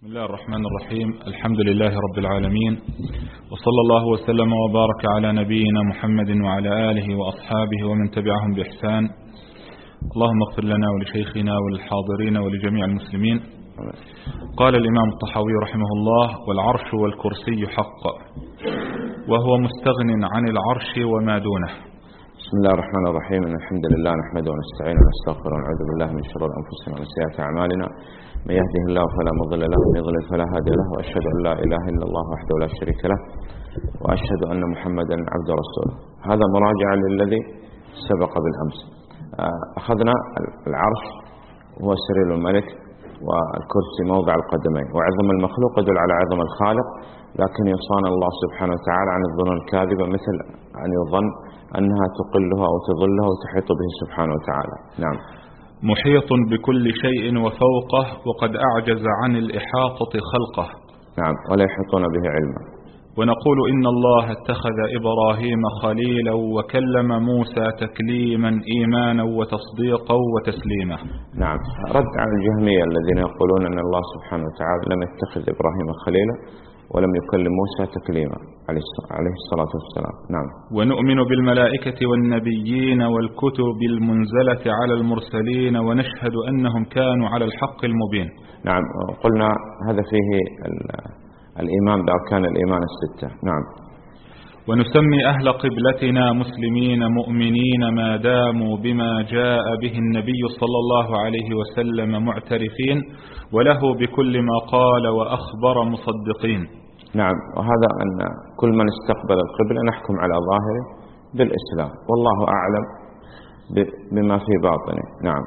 بسم الله الرحمن الرحيم. الحمد لله رب العالمين، وصلى الله وسلم وبارك على نبينا محمد وعلى آله وأصحابه ومن تبعهم بإحسان. اللهم اغفر لنا ولشيخنا وللحاضرين ولجميع المسلمين. قال الإمام الطحاوي رحمه الله: والعرش والكرسي حق، وهو مستغن عن العرش وما دونه. بسم الله الرحمن الرحيم. إن الحمد لله نحمده ونستعينه ونستغفره ونعوذ بالله من شرور أنفسنا ومن سيئات أعمالنا. من يهده الله فلا مضل له ومن يضلل فلا هادي له، وأشهد أن لا إله إلا الله وحده لا شريك له، وأشهد أن محمدا عبده ورسوله. هذا مراجعة للذي سبق بالأمس. أخذنا العرش هو سرير الملك، والكرسي موضع القدمين، وعظم المخلوق يدل على عظم الخالق، لكن يصان الله سبحانه وتعالى عن الظنون الكاذبة، مثل أن يظن أنها تقله أو تظله وتحيط به سبحانه وتعالى. نعم. محيط بكل شيء وفوقه، وقد أعجز عن الإحاطة خلقه. نعم، ولا يحيطون به علما. ونقول إن الله اتخذ إبراهيم خليلا وكلم موسى تكليما إيمانا وتصديقا وتسليما. نعم، رد على الجهمية الذين يقولون أن الله سبحانه وتعالى لم يتخذ إبراهيم خليلا ولم يكلم موسى تكليما عليه الصلاة والسلام. نعم. ونؤمن بالملائكة والنبيين والكتب المنزلة على المرسلين، ونشهد أنهم كانوا على الحق المبين. نعم، قلنا هذا فيه الإيمان بأركان الإيمان الستة. نعم. ونسمي أهل قبلتنا مسلمين مؤمنين ما داموا بما جاء به النبي صلى الله عليه وسلم معترفين، وله بكل ما قال وأخبر مصدقين. نعم، وهذا أن كل من استقبل القبلة نحكم على ظاهره بالإسلام، والله أعلم بما في باطنه. نعم.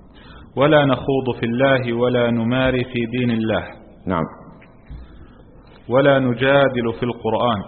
ولا نخوض في الله ولا نماري في دين الله. نعم. ولا نجادل في القرآن.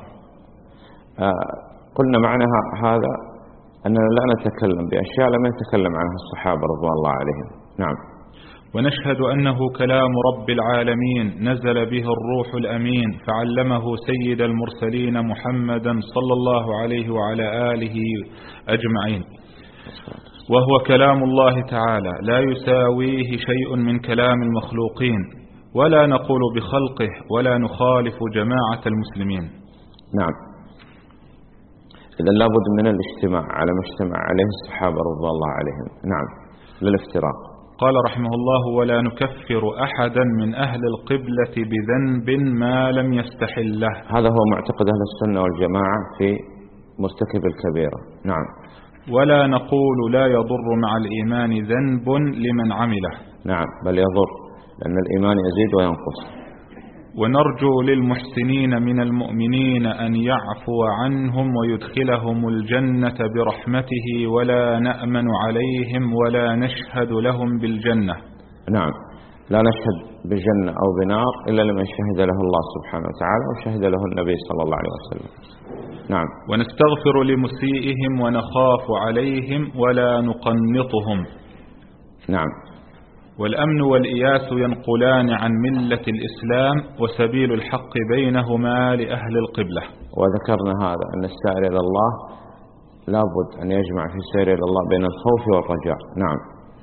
قلنا معنى هذا أننا لا نتكلم بأشياء لم يتكلم عنها الصحابة رضوان الله عليهم. نعم. ونشهد أنه كلام رب العالمين نزل به الروح الأمين، فعلمه سيد المرسلين محمدا صلى الله عليه وعلى آله أجمعين. وهو كلام الله تعالى لا يساويه شيء من كلام المخلوقين، ولا نقول بخلقه ولا نخالف جماعة المسلمين. نعم. إذا لابد من الاجتماع على ما اجتمع عليه الصحابة رضوان الله عليهم. نعم، للافتراق. قال رحمه الله: ولا نكفر أحدا من أهل القبلة بذنب ما لم يستحله. هذا هو معتقد أهل السنة والجماعة في مرتكب الكبيرة. نعم. ولا نقول لا يضر مع الإيمان ذنب لمن عمله. نعم، بل يضر، لأن الإيمان يزيد وينقص. ونرجو للمحسنين من المؤمنين أن يعفو عنهم ويدخلهم الجنة برحمته، ولا نأمن عليهم ولا نشهد لهم بالجنة. نعم، لا نشهد بالجنة أو بنار إلا لمن شهد له الله سبحانه وتعالى وشهد له النبي صلى الله عليه وسلم. نعم. ونستغفر لمسيئهم ونخاف عليهم ولا نقنطهم. نعم. والأمن والإياس ينقلان عن ملة الإسلام، وسبيل الحق بينهما لأهل القبلة. وذكرنا هذا أن السائر إلى الله لابد أن يجمع في السير إلى الله بين الخوف والرجاء. نعم.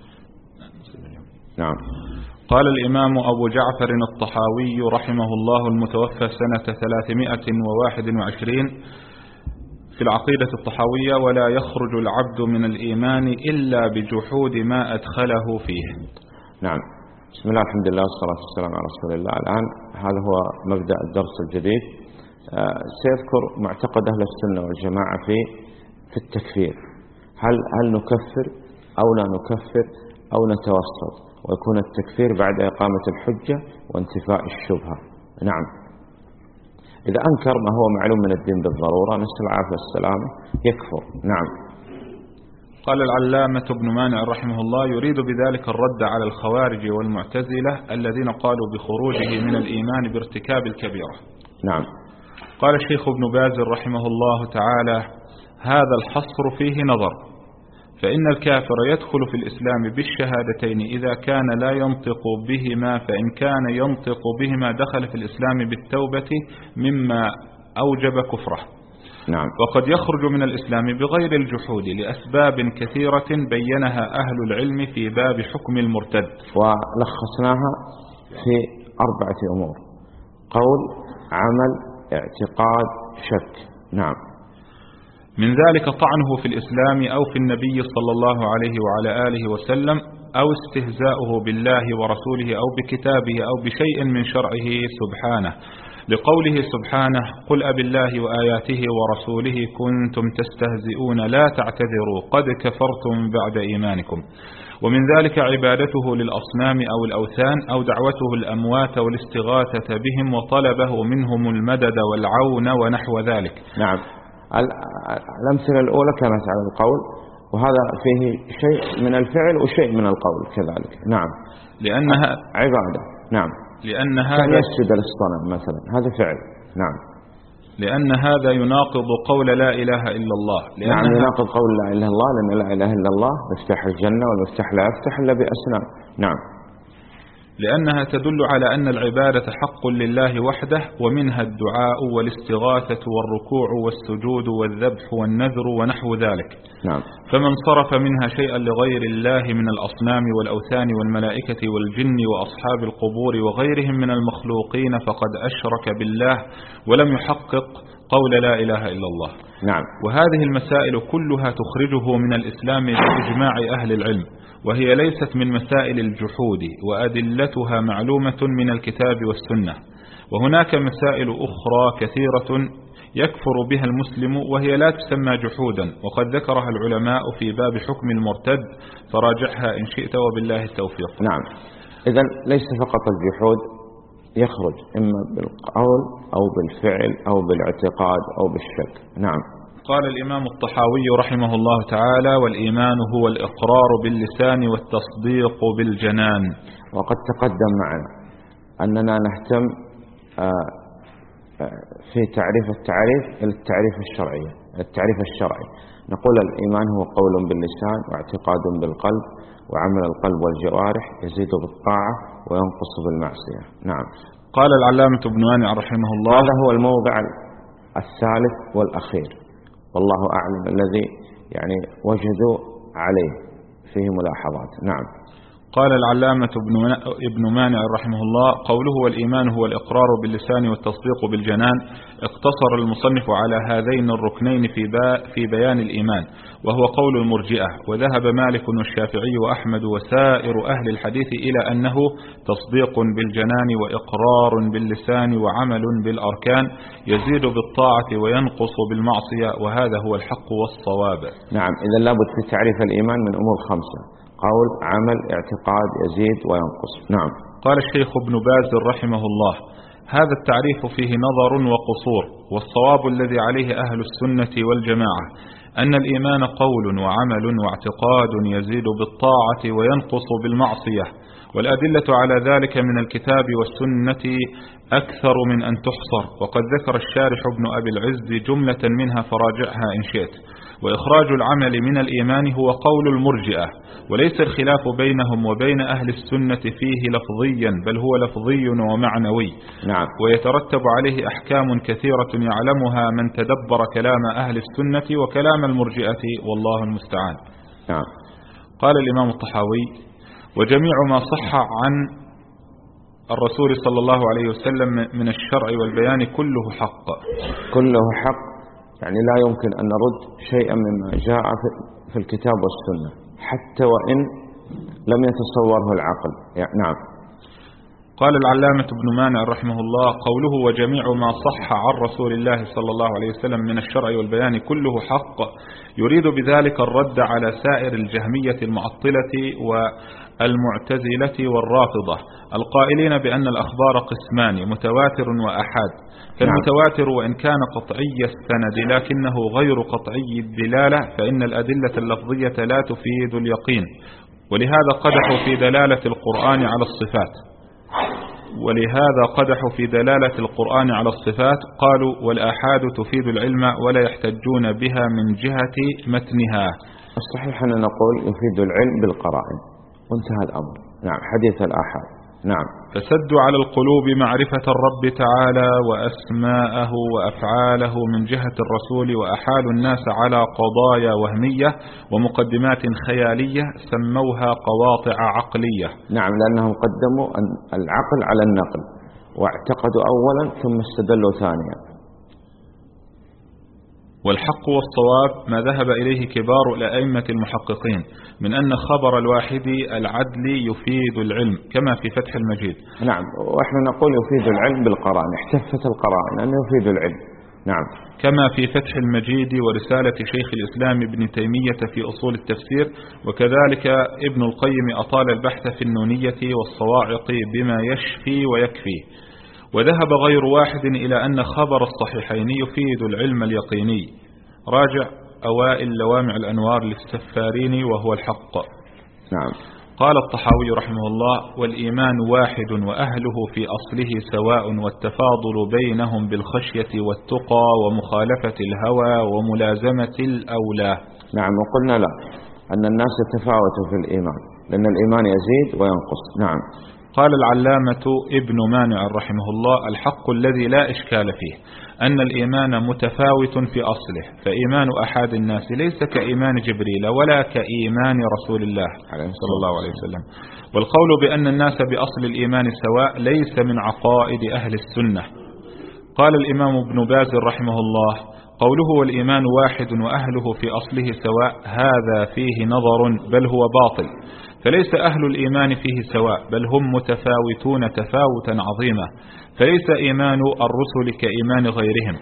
نعم. قال الإمام أبو جعفر الطحاوي رحمه الله المتوفى سنة 321 في العقيدة الطحاوية: ولا يخرج العبد من الإيمان إلا بجحود ما أدخله فيه. نعم. بسم الله الحمد لله والصلاة والسلام على رسول الله. الآن هذا هو مبدأ الدرس الجديد. سيذكر معتقد أهل السنة والجماعة في التكفير. هل نكفر أو لا نكفر أو نتوسط، ويكون التكفير بعد إقامة الحجة وانتفاء الشبهة. نعم. إذا أنكر ما هو معلوم من الدين بالضرورة، نسأل العافية والسلامة، يكفر. نعم. قال العلامة ابن مانع رحمه الله: يريد بذلك الرد على الخوارج والمعتزلة الذين قالوا بخروجه من الإيمان بارتكاب الكبيرة. نعم. قال الشيخ ابن باز رحمه الله تعالى: هذا الحصر فيه نظر، فإن الكافر يدخل في الإسلام بالشهادتين إذا كان لا ينطق بهما، فإن كان ينطق بهما دخل في الإسلام بالتوبة مما أوجب كفره. نعم. وقد يخرج من الإسلام بغير الجحود لأسباب كثيرة بينها أهل العلم في باب حكم المرتد. ولخصناها في 4 أمور: قول، عمل، اعتقاد، شك. نعم. من ذلك طعنه في الإسلام أو في النبي صلى الله عليه وعلى آله وسلم، أو استهزاؤه بالله ورسوله أو بكتابه أو بشيء من شرعه سبحانه، لقوله سبحانه: قل أبالله وآياته ورسوله كنتم تستهزئون لا تعتذروا قد كفرتم بعد إيمانكم. ومن ذلك عبادته للأصنام أو الأوثان، أو دعوته الأموات والاستغاثة بهم وطلبه منهم المدد والعون ونحو ذلك. نعم. الأمثلة الأولى كانت على القول، وهذا فيه شيء من الفعل وشيء من القول كذلك. نعم. لأنها عبادة. نعم. لأن هذا كان يسجد للصنم مثلا، هذا فعل. نعم. لأن هذا يناقض قول لا إله إلا الله. نعم، يناقض قول لا إله إلا الله، لأن لا إله إلا الله مفتاح الجنة، والمفتاح لا يفتح إلا بأسنان. نعم. لأنها تدل على أن العبادة حق لله وحده، ومنها الدعاء والاستغاثة والركوع والسجود والذبح والنذر ونحو ذلك. نعم. فمن صرف منها شيئا لغير الله من الأصنام والأوثان والملائكة والجن وأصحاب القبور وغيرهم من المخلوقين فقد أشرك بالله ولم يحقق قول لا إله إلا الله. نعم. وهذه المسائل كلها تخرجه من الإسلام بإجماع أهل العلم، وهي ليست من مسائل الجحود، وأدلتها معلومة من الكتاب والسنة. وهناك مسائل أخرى كثيرة يكفر بها المسلم وهي لا تسمى جحودا، وقد ذكرها العلماء في باب حكم المرتد، فراجعها إن شئت، وبالله التوفيق. نعم. إذن ليس فقط الجحود، يخرج إما بالقول أو بالفعل أو بالاعتقاد أو بالشك. نعم. قال الإمام الطحاوي رحمه الله تعالى: والإيمان هو الإقرار باللسان والتصديق بالجنان. وقد تقدم معنا أننا نهتم في التعريف الشرعي. نقول الإيمان هو قول باللسان واعتقاد بالقلب وعمل القلب والجوارح، يزيد بالطاعة وينقص بالمعصية. نعم. قال العلامة ابن مانع رحمه الله: هذا هو الموضع الثالث والأخير، والله أعلم، الذي وجدوا عليه فيه ملاحظات. نعم. قال العلامة ابن مانع رحمه الله: قوله والإيمان هو الإقرار باللسان والتصديق بالجنان، اقتصر المصنف على هذين الركنين في بيان الإيمان، وهو قول المرجئة. وذهب مالك والشافعي وأحمد وسائر أهل الحديث إلى أنه تصديق بالجنان وإقرار باللسان وعمل بالأركان، يزيد بالطاعة وينقص بالمعصية، وهذا هو الحق والصواب. نعم. إذا لابد في تعريف الإيمان من أمور 5: قول، عمل، اعتقاد، يزيد وينقص. نعم. قال الشيخ ابن باز رحمه الله: هذا التعريف فيه نظر وقصور، والصواب الذي عليه أهل السنة والجماعة أن الإيمان قول وعمل واعتقاد يزيد بالطاعة وينقص بالمعصية، والأدلة على ذلك من الكتاب والسنة أكثر من أن تحصر، وقد ذكر الشارح ابن أبي العز جملة منها فراجعها إن شئت. وإخراج العمل من الإيمان هو قول المرجئة، وليس الخلاف بينهم وبين أهل السنة فيه لفظيا، بل هو لفظي ومعنوي. نعم. ويترتب عليه أحكام كثيرة يعلمها من تدبر كلام أهل السنة وكلام المرجئة، والله المستعان. نعم. قال الإمام الطحاوي: وجميع ما صح عن الرسول صلى الله عليه وسلم من الشرع والبيان كله حق. كله حق، لا يمكن أن نرد شيئا مما جاء في الكتاب والسنة، حتى وإن لم يتصوره العقل. نعم. قال العلامة ابن مانع رحمه الله: قوله وجميع ما صح عن رسول الله صلى الله عليه وسلم من الشرع والبيان كله حق، يريد بذلك الرد على سائر الجهمية المعطلة والمعتزلة والرافضة القائلين بأن الأخبار قسمان: متواتر وأحاد. فالمتواتر وإن كان قطعي السند لكنه غير قطعي الدلالة، فإن الأدلة اللفظية لا تفيد اليقين، ولهذا قدحوا في دلالة القرآن على الصفات، قالوا والآحاد تفيد العلم ولا يحتجون بها من جهة متنها. الصحيح أن نقول يفيد العلم بالقرائن، وانتهى الأمر. نعم. حديث الآحاد نعم. فسدوا على القلوب معرفة الرب تعالى وأسماءه وأفعاله من جهة الرسول، وأحالوا الناس على قضايا وهمية ومقدمات خيالية سموها قواطع عقلية. نعم، لأنهم قدموا العقل على النقل، واعتقدوا أولا ثم استدلوا ثانيا. والحق والصواب ما ذهب إليه كبار الأئمة المحققين من أن خبر الواحد العدل يفيد العلم كما في فتح المجيد. نعم، وإحنا نقول يفيد العلم بالقرائن، احتفت القرائن أنه يفيد العلم. نعم، كما في فتح المجيد ورسالة شيخ الإسلام ابن تيمية في أصول التفسير، وكذلك ابن القيم أطال البحث في النونية والصواعق بما يشفي ويكفي. وذهب غير واحد إلى أن خبر الصحيحين يفيد العلم اليقيني. راجع أوائل لوامع الأنوار للسفارين وهو الحق. نعم. قال الطحاوي رحمه الله: والإيمان واحد وأهله في أصله سواء، والتفاضل بينهم بالخشية والتقى ومخالفة الهوى وملازمة الأولى. نعم، وقلنا لا، أن الناس يتفاوتوا في الإيمان، لأن الإيمان يزيد وينقص. نعم. قال العلامة ابن مانع رحمه الله: الحق الذي لا إشكال فيه أن الإيمان متفاوت في أصله، فإيمان أحد الناس ليس كإيمان جبريل ولا كإيمان رسول الله صلى الله عليه وسلم. والقول بأن الناس بأصل الإيمان سواء ليس من عقائد أهل السنة. قال الإمام ابن باز رحمه الله: قوله والإيمان واحد وأهله في أصله سواء هذا فيه نظر، بل هو باطل، فليس أهل الإيمان فيه سواء، بل هم متفاوتون تفاوتا عظيما. فليس إيمان الرسل كإيمان غيرهم،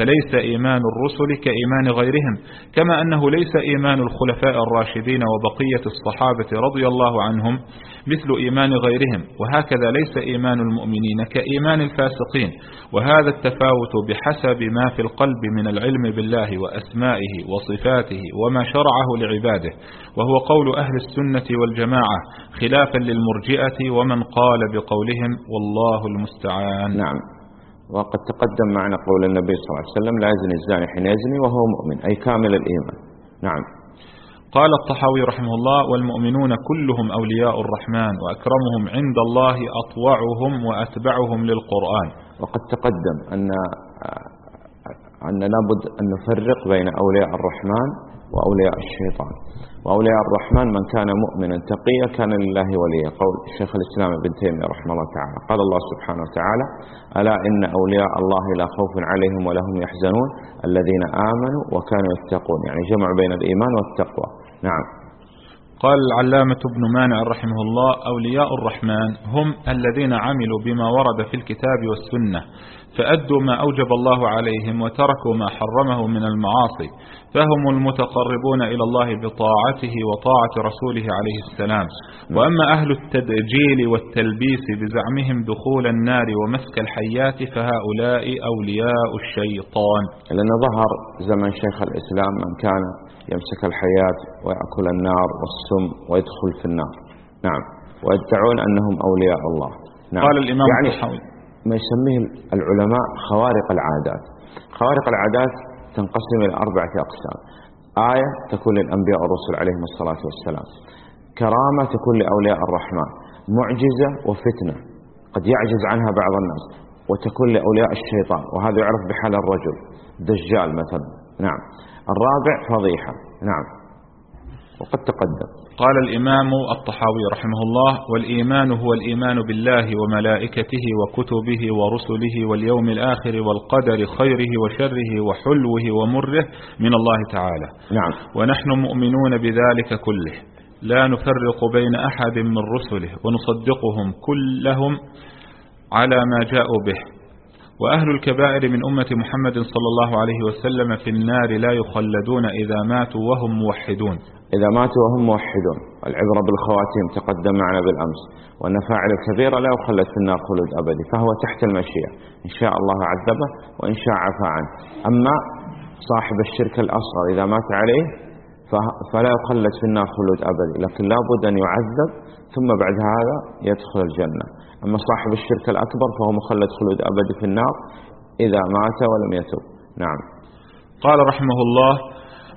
كما أنه ليس إيمان الخلفاء الراشدين وبقية الصحابة رضي الله عنهم مثل إيمان غيرهم، وهكذا ليس إيمان المؤمنين كإيمان الفاسقين. وهذا التفاوت بحسب ما في القلب من العلم بالله وأسمائه وصفاته وما شرعه لعباده، وهو قول أهل السنة والجماعة، خلافا للمرجئة ومن قال بقولهم والله المستعان. نعم. وقد تقدم معنا قول النبي صلى الله عليه وسلم: لا يزني الزاني حين يزني وهو مؤمن، أي كامل الإيمان. نعم. قال الطحاوي رحمه الله: والمؤمنون كلهم أولياء الرحمن، وأكرمهم عند الله أطوعهم وأتبعهم للقرآن. وقد تقدم أن لابد أن نفرق بين أولياء الرحمن وأولياء الشيطان. وأولياء الرحمن من كان مؤمنا تقيا كان لله وليا، قول شيخ الإسلام ابن تيمية رحمه الله تعالى. قال الله سبحانه وتعالى: ألا إن أولياء الله لا خوف عليهم ولا هم يحزنون الذين آمنوا وكانوا يتقون، يعني جمع بين الإيمان والتقوى. نعم. قال العلامة ابن مانع رحمه الله: أولياء الرحمن هم الذين عملوا بما ورد في الكتاب والسنة، فأدوا ما أوجب الله عليهم وتركوا ما حرمه من المعاصي، فهم المتقربون إلى الله بطاعته وطاعة رسوله عليه السلام. وأما أهل التدجيل والتلبيس بزعمهم دخول النار ومسك الحيات فهؤلاء أولياء الشيطان. لأن ظهر زمن شيخ الإسلام من كان يمسك الحيات ويأكل النار والسم ويدخل في النار. نعم. ويدعون أنهم أولياء الله. نعم. قال الإمام يعني ما يسميه العلماء خوارق العادات. خوارق العادات تنقسم إلى 4 أقسام. آية تكون للأنبياء والرسل عليهم الصلاة والسلام، كرامة تكون لأولياء الرحمن، معجزة وفتنة قد يعجز عنها بعض الناس، وتكون لأولياء الشيطان، وهذا يعرف بحال الرجل دجال مثلا. نعم. الرابع فضيحة. نعم. وقد تقدم. قال الإمام الطحاوي رحمه الله: والإيمان هو الإيمان بالله وملائكته وكتبه ورسله واليوم الآخر والقدر خيره وشره وحلوه ومره من الله تعالى. نعم. ونحن مؤمنون بذلك كله، لا نفرق بين أحد من رسله، ونصدقهم كلهم على ما جاءوا به. وأهل الكبائر من أمة محمد صلى الله عليه وسلم في النار لا يخلدون إذا ماتوا وهم موحدون. إذا ماتوا وهم موحدون. العبرة بالخواتيم تقدم معنا بالأمس، وأن فاعل الكبيرة لا يخلد في النار خلود أبدي، فهو تحت المشيئة، إن شاء الله عذبه وإن شاء عفى عنه. أما صاحب الشرك الأصغر إذا مات عليه فلا يخلد في النار خلود أبدي، لكن لا بد أن يعذب ثم بعد هذا يدخل الجنة. أما صاحب الشرك الأكبر فهو مخلد خلود أبدي في النار إذا مات ولم يتوب. نعم. قال رحمه الله: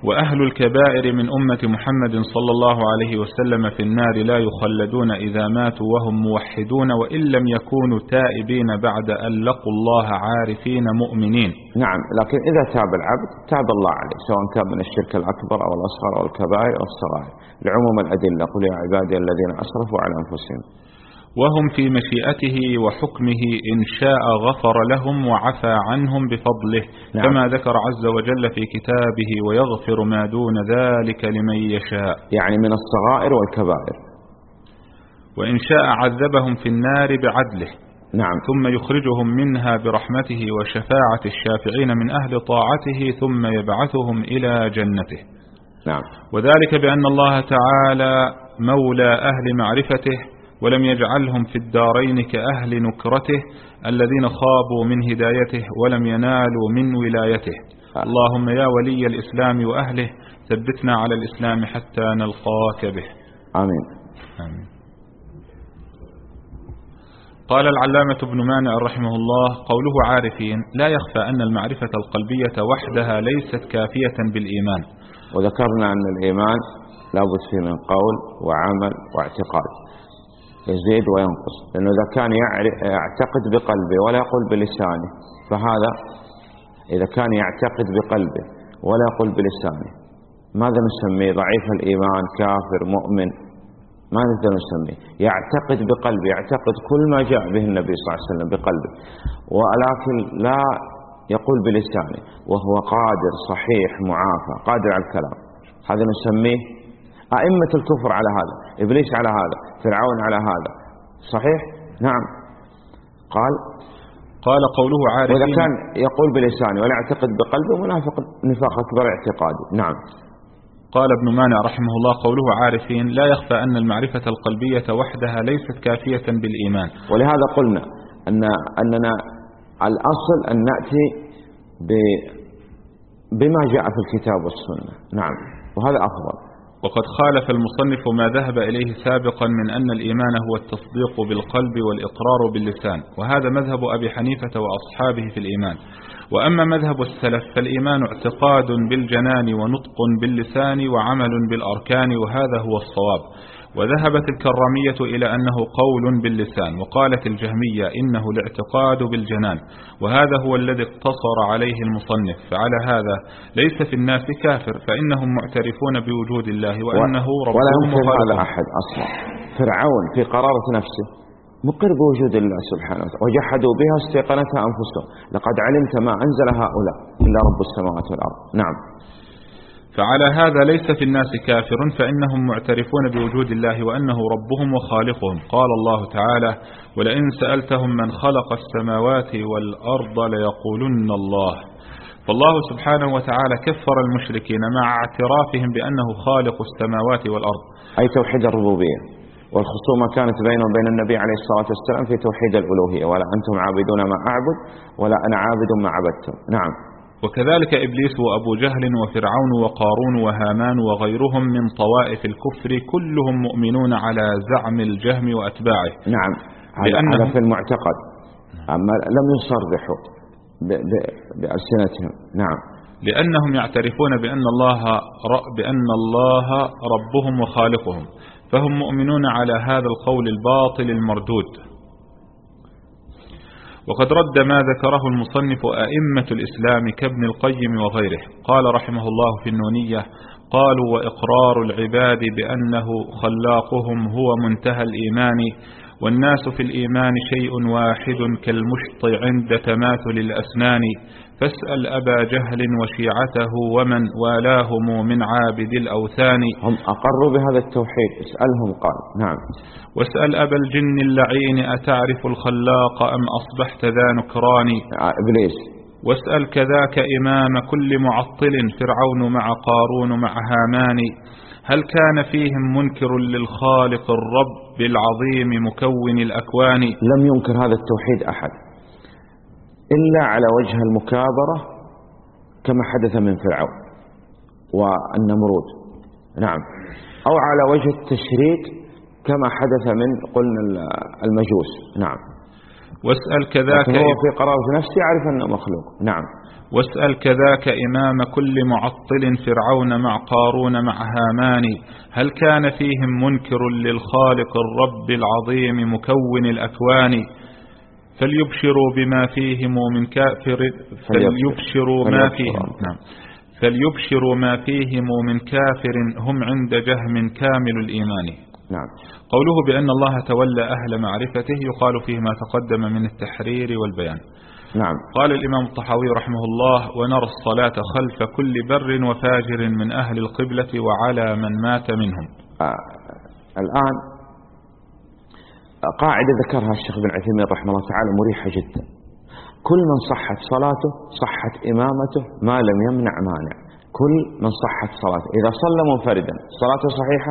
وأهل الكبائر من أمة محمد صلى الله عليه وسلم في النار لا يخلدون إذا ماتوا وهم موحدون وإن لم يكونوا تائبين بعد أن لقوا الله عارفين مؤمنين. نعم، لكن إذا تاب العبد تاب الله عليه، سواء كان من الشرك الأكبر أو الأصغر أو الكبائر أو الصغائر، لعموم الأدلة: قل يا عبادي الذين أسرفوا على أنفسهم. وهم في مشيئته وحكمه إن شاء غفر لهم وعفى عنهم بفضله. نعم. كما ذكر عز وجل في كتابه: ويغفر ما دون ذلك لمن يشاء، يعني من الصغائر والكبائر. وإن شاء عذبهم في النار بعدله. نعم. ثم يخرجهم منها برحمته وشفاعة الشافعين من أهل طاعته ثم يبعثهم إلى جنته. نعم. وذلك بأن الله تعالى مولى أهل معرفته ولم يجعلهم في الدارين كأهل نكرته الذين خابوا من هدايته ولم ينالوا من ولايته. اللهم يا ولي الإسلام وأهله ثبتنا على الإسلام حتى نلقاك به. آمين. آمين. قال العلامة ابن مانع رحمه الله: قوله عارفين لا يخفى أن المعرفة القلبية وحدها ليست كافية بالإيمان. وذكرنا أن الإيمان لابد فيه من قول وعمل واعتقاد، يزيد وينقص، لأنه إذا كان يعتقد بقلبه ولا يقول بلسانه، فهذا إذا كان يعتقد بقلبه ولا يقول بلسانه ماذا نسميه؟ ضعيف الإيمان، كافر، مؤمن، ما نقدر نسميه. يعتقد بقلبه، يعتقد كل ما جاء به النبي صلى الله عليه وسلم بقلبه، ولكن لا يقول بلسانه، وهو قادر صحيح معافى قادر على الكلام، هذا نسميه أئمة الكفر على هذا، إبليس على هذا، فرعون على هذا. صحيح؟ نعم. قال قوله عارفين، وإذا كان يقول بلسانه ولا يعتقد بقلبه منافق نفاق أكبر اعتقادي. نعم. قال ابن مانع رحمه الله: قوله عارفين لا يخفى أن المعرفة القلبية وحدها ليست كافية بالإيمان. ولهذا قلنا أننا الأصل أن نأتي بما جاء في الكتاب والسنة. نعم، وهذا أفضل. وقد خالف المصنف ما ذهب إليه سابقا من أن الإيمان هو التصديق بالقلب والإقرار باللسان، وهذا مذهب أبي حنيفة وأصحابه في الإيمان. وأما مذهب السلف فالإيمان اعتقاد بالجنان ونطق باللسان وعمل بالأركان، وهذا هو الصواب. وذهبت الكرامية إلى أنه قول باللسان، وقالت الجهمية إنه الاعتقاد بالجنان، وهذا هو الذي اقتصر عليه المصنف. فعلى هذا ليس في الناس كافر، فإنهم معترفون بوجود الله وأنه ربهم ولا يمكن وخالقهم. هذا أحد أصلا. فرعون في قرارة نفسه مقر بوجود الله سبحانه وتعالى، وجحدوا بها استيقنتها أنفسهم، لقد علمت ما أنزل هؤلاء إلا رب السماوات والأرض. نعم. فعلى هذا ليس في الناس كافر، فإنهم معترفون بوجود الله وأنه ربهم وخالقهم. قال الله تعالى: ولئن سألتهم من خلق السماوات والأرض ليقولن الله. فالله سبحانه وتعالى كفر المشركين مع اعترافهم بأنه خالق السماوات والأرض، أي توحيد الربوبية. والخصومة كانت بينه وبين النبي عليه الصلاة والسلام في توحيد الألوهية: ولا أنتم عابدون ما أعبد ولا أنا عابد ما عبدتم. نعم. وكذلك إبليس وأبو جهل وفرعون وقارون وهامان وغيرهم من طوائف الكفر كلهم مؤمنون على زعم الجهم وأتباعه. نعم، هذا في المعتقد، أما لم يصرحوا بألسنتهم. نعم. لأنهم يعترفون بأن الله ربهم وخالقهم، فهم مؤمنون على هذا القول الباطل المردود. وقد رد ما ذكره المصنف أئمة الإسلام كابن القيم وغيره. قال رحمه الله في النونية: قالوا: وإقرار العباد بأنه خلاقهم هو منتهى الإيمان، والناس في الإيمان شيء واحد كالمشط عند تماثل الأسنان، فاسأل أبا جهل وشيعته ومن والاهم من عابد الأوثان. هم أقروا بهذا التوحيد، اسألهم. قال: نعم. واسأل أبا الجن اللعين أتعرف الخلاق أم أصبحت ذا نكران. إبليس. واسأل كذاك إمام كل معطل فرعون مع قارون مع هامان، هل كان فيهم منكر للخالق الرب العظيم مكون الأكوان. لم ينكر هذا التوحيد أحد إلا على وجه المكابرة كما حدث من فرعون والنمرود. نعم. أو على وجه التشريك كما حدث من قلنا المجوس. نعم. واسأل كذاك هو في قرارة نفسه يعرف أنه مخلوق. نعم. واسأل كذاك إمام كل معطل فرعون مع قارون مع هامان، هل كان فيهم منكر للخالق الرب العظيم مكون الأكوان؟ فليبشروا بما فيهم من كافر فليبشروا ما فيهم من كافر هم عند جهم كامل الإيمان. نعم. قوله بأن الله تولى أهل معرفته يقال فيه ما تقدم من التحرير والبيان. نعم. قال الإمام الطحاوي رحمه الله: ونرى الصلاة خلف كل بر وفاجر من أهل القبلة وعلى من مات منهم. الآن قاعدة ذكرها الشيخ بن عثيمين رحمه الله تعالى مريحة جدا: كل من صحت صلاته صحت إمامته ما لم يمنع مانع. كل من صحت صلاته، إذا صلى منفردا صلاته صحيحة،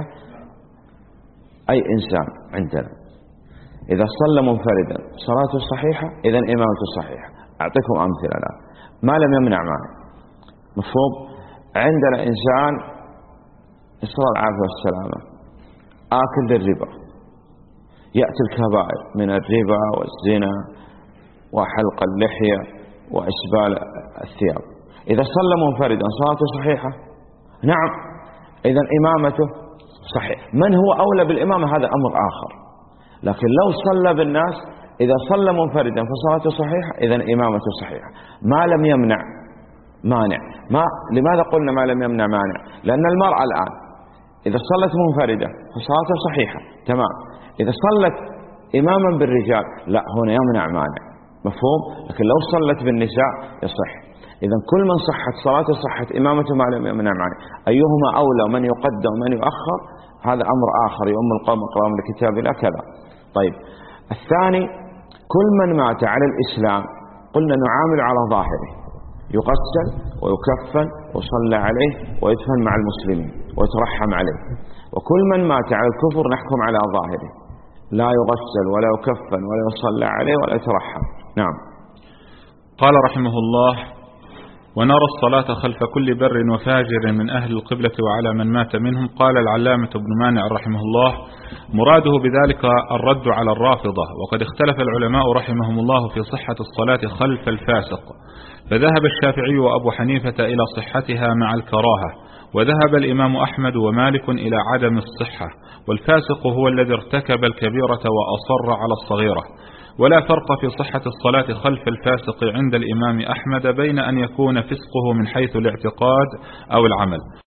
أي إنسان عندنا إذا صلى منفردا صلاته صحيحة، إذن إمامته صحيحة. أعطيكم أمثلة الآن: ما لم يمنع مانع، مفهوم؟ عندنا إنسان نسأل الله العافية والسلامة آكل للربا، يأتي الكبائر من الربا والزنا وحلق اللحية وإسبال الثياب، إذا صلى منفردا صلاته صحيحة؟ نعم، إذن إمامته صحيح. من هو أولى بالإمامة هذا أمر آخر، لكن لو صلى بالناس إذا صلى منفردا فصلاته صحيحة، إذن إمامته صحيحة ما لم يمنع مانع. لماذا قلنا ما لم يمنع مانع؟ لأن المرأة الآن إذا صلت منفردة فصلاته صحيحة تمام، إذا صلت إماما بالرجال لا، هنا يمنع مانع، مفهوم؟ لكن لو صلت بالنساء يصح. إذن كل من صحت صلاته صحت إمامته ما لم يمنع مانع. أيهما أولى، من يقدم ومن يؤخر، هذا أمر آخر، يؤم القوم أقرام لكتاب الله كذا. طيب، الثاني: كل من مات على الإسلام قلنا نعامل على ظاهره، يغسل ويكفن ويصلى عليه ويدفن مع المسلمين ويترحم عليه. وكل من مات على الكفر نحكم على ظاهره، لا يغسل ولا يكفن ولا يصلى عليه ولا يترحم. نعم. قال رحمه الله: ونرى الصلاة خلف كل بر وفاجر من أهل القبلة وعلى من مات منهم. قال العلامة ابن مانع رحمه الله: مراده بذلك الرد على الرافضة، وقد اختلف العلماء رحمهم الله في صحة الصلاة خلف الفاسق، فذهب الشافعي وأبو حنيفة إلى صحتها مع الكراهة، وذهب الإمام أحمد ومالك إلى عدم الصحة، والفاسق هو الذي ارتكب الكبيرة وأصر على الصغيرة. ولا فرق في صحة الصلاة خلف الفاسق عند الإمام أحمد بين أن يكون فسقه من حيث الاعتقاد أو العمل.